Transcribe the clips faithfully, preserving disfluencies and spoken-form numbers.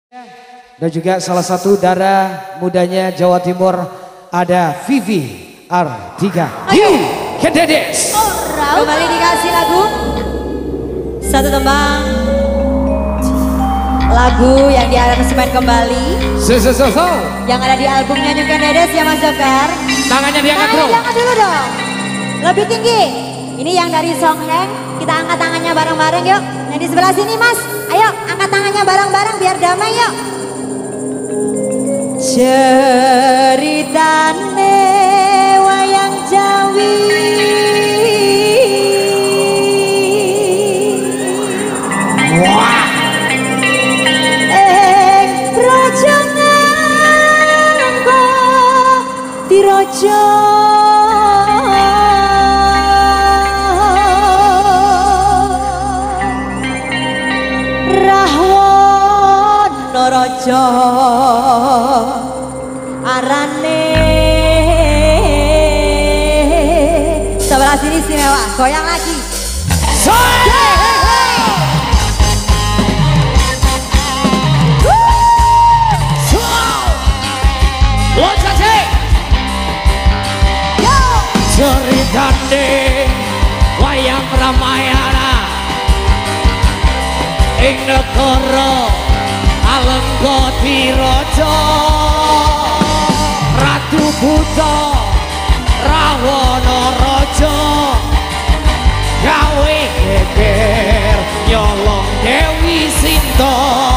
Dan juga salah satu darah mudanya Jawa Timur ada Vivi Artika. You can do this. Kembali dikasih lagu satu tembang lagu yang diaransemen kembali so, so, so, so. yang ada di albumnya You Can Dedes ya Mas Jokar. Tangannya diangkat bro. Tangannya dulu dong. Lebih tinggi. Ini yang dari Song Heng. Kita angkat tangannya bareng-bareng yuk. Yang di sebelah sini Mas. Ayo angkat tangannya bareng-bareng biar damai yuk. Ceritane wayang Jawi Wah. Ing Prajanangka Diraja Rahwana Raja arane sebelah sini istimewa, goyang lagi. Ceritane wayang Ramayana ing negara Alengka Diraja Ratu Buta Rahwana Raja gawe geger nyolong Dewi Sinta.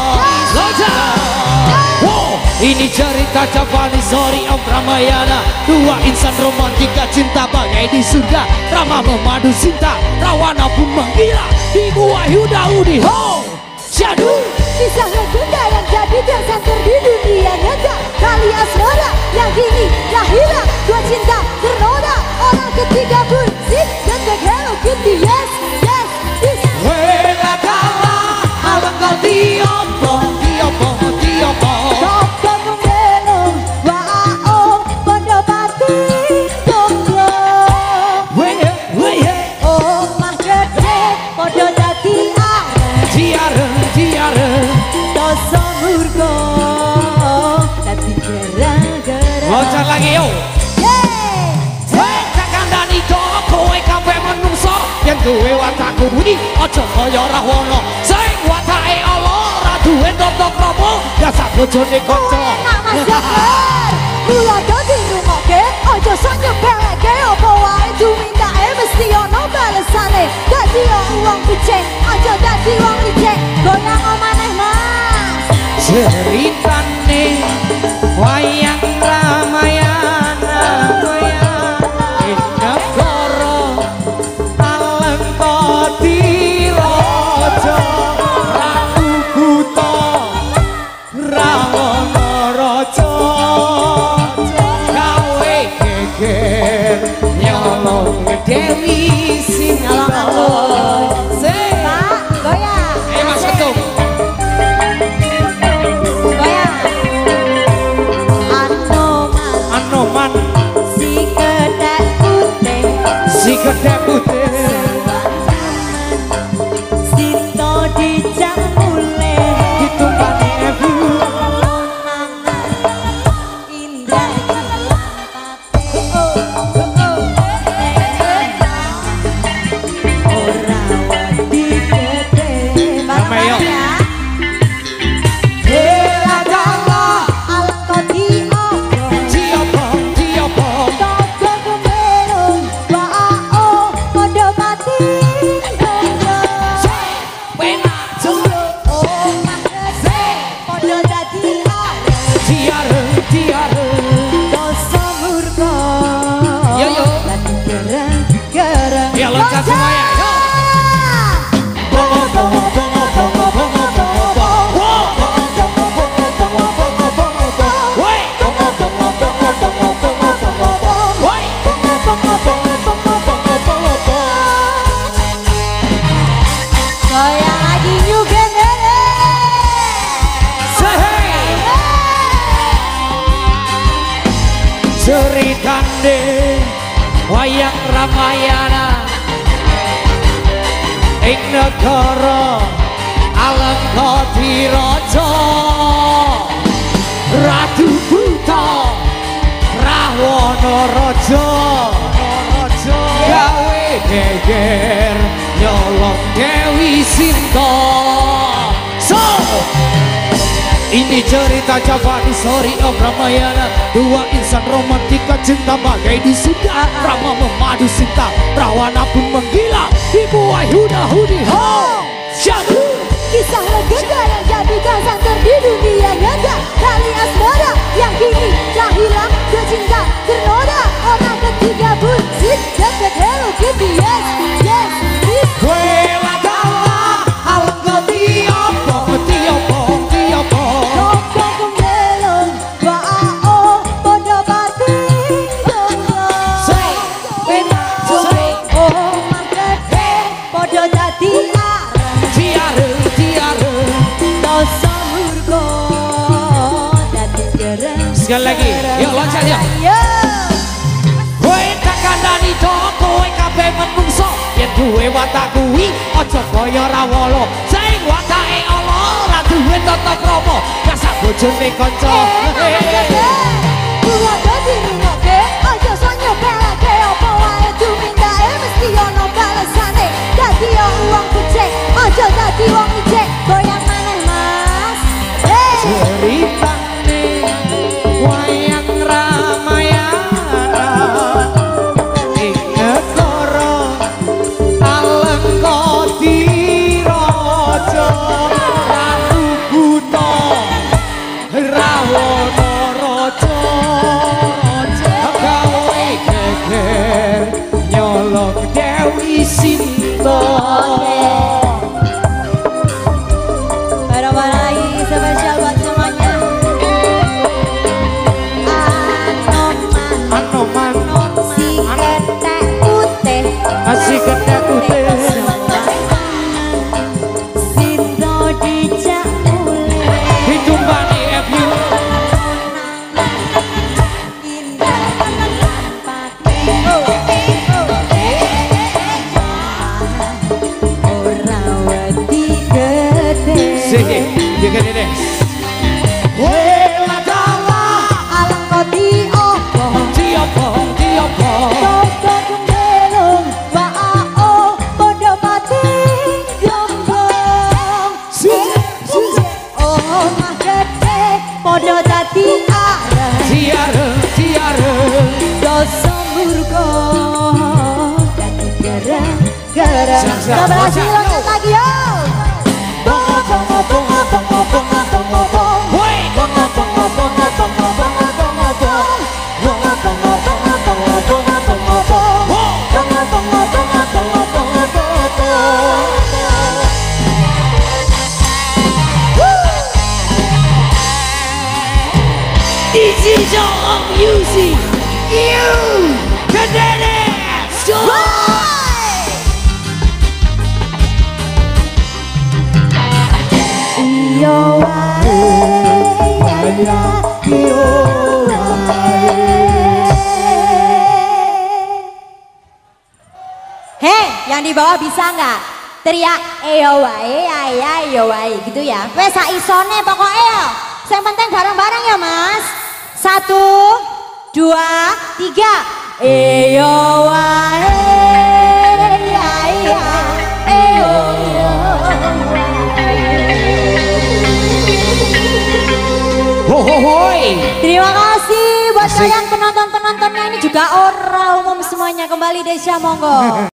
Wow, ini cerita Javani Sori Om Ramayana. Dua insan romantika cinta bagai di surga. Rama memadu cinta, Rawana pun menggila di gua Yudaudi. Ho, syadu Kisah legenda yang jadi tersangkar di dunia nyata. Kali asmara yang kini lahirlah dua cinta ternoda. Orang ketiga pun sip dan the Hello Kitty. Yes, yes, this. wela kala alangka tiopo tiopo tiopo Topeng mengelung wao podo pati tonggo. weye weye Omah gede podo dadi arek. tiare tiare Dosa murka dadi gara-gara. loncat lagi yo. Yeay. Weh tak kandhani kowe kabeh menungso yen duwe watak kuwi aja kaya Rahwana sing watake ala ora duwe tata krama dasar bojone kanca. Enak Mas Jokar. Mula dadi rungokke aja sok nyepeleke apa wae dumintake mesti ono balesane. Dadi wong becik aja dadi wong licik. Goyang maneh Mas. Ceritane wayang Ramayana goyang ing negara Alengka Diraja Ratu Buta Rahwana Raja gawe geger nyolong Dewi Sinta. Pak, goyang. Ayo Mas Ketum. Goyang. Anoman Anoman si kedek putih. si gedhe putih Sinto dijak mulih. ditumpani ebu Indah ora wedi gede. Damai, yuk. Bela dawa alko diopo. Diopo diopo Toko kemerung wao podo mati tonggo. penak Omah gede podo dadi arek. tiare tiare Dosa murka Yo, yo. dadi gara-gara. Ya, loncat semuanya, yo. bongo bongo bongo bongo bongo bongo bongo woi bongo bongo bongo bongo bongo bongo woi bongo bongo bongo bongo bongo bongo. Goyang lagi You Can Dedes. Ceritane wayang Ramayana ing negara Alengka Diraja geger nyolong Dewi Sinta. So ini cerita Javani Sori Om Ramayana, dua insan romantika cinta bagai di surga. Rama memadu cinta, perawana pun menggila, dibuai huda-hudi ho. Syahdu kisah legenda yang jadikan santer di dunia nyata. Tali asmara yang kini telah hilang, kecinta ternoda. Orang ketiga buncit deket Hello Kitty. Yes, yes, yes. Wela gala alanggo tiapa tiapa tiapa. Koko kemelong bao podo bating jomblo. Say, win, say, Oh mangkete podo dadi tiare tiare. dosa murko dadi gereng. Sekali lagi, yuk loncat yuk. Yo. Kowe tak kandhani to, kowe kabeh menungso. Yen duwe watak kuwi aja kaya rawala. Sing watake ala ora duwe tata krama. Kasak bojone kanca. Kula dadi rungokke aja sanyo pelake apa wae tumindae mesti ono balesane. Dadi uang becek aja dadi wong ijek. Goyang maneh Mas. Hey. Ceritane wayang Ramayana ing negara Alengkoti Raja Ratu Buta Rawana Raja gawe geger nyolong Dewi Sinta. Barang-barang ini spesial buat semuanya. Anoman Anoman si ketek putih, asik ketek putih. Sinto dijak mulih. Ditumbani F U Indah pake ora wedi gede. sih, jangan ini. Wela dawa, Alangkoti opo tiapa, tiapa. Koko kemelong bao podo bating jombong. Oh mah gede podo dadi arah. Tiara, tiara. Dosa murko dadi gara-gara. Siap-siap, Keberhasilan siap. loncat lagi yo. Bongo bongo bongo bongo bongo bongo bongo. Woi, Bongo bongo bongo bongo bongo bongo bongo. Bongo bongo bongo bongo bongo bongo bongo. Bongo bongo bongo bongo bongo bongo. this is your music. You, Kadenes. Iyo wae ya iyo wae. Hei, yang di bawah bisa nggak teriak iyo wae ya ya iyo wae gitu ya? Wes sak isone pokoknya ya. Yang penting bareng-bareng ya Mas. Satu, dua, tiga. Iyo wae ya ya iyo iyo wae. Ho ho hoi. Terima kasih buat Asik. kalian penonton-penontonnya ini juga orang umum semuanya. Kembali Desya monggo.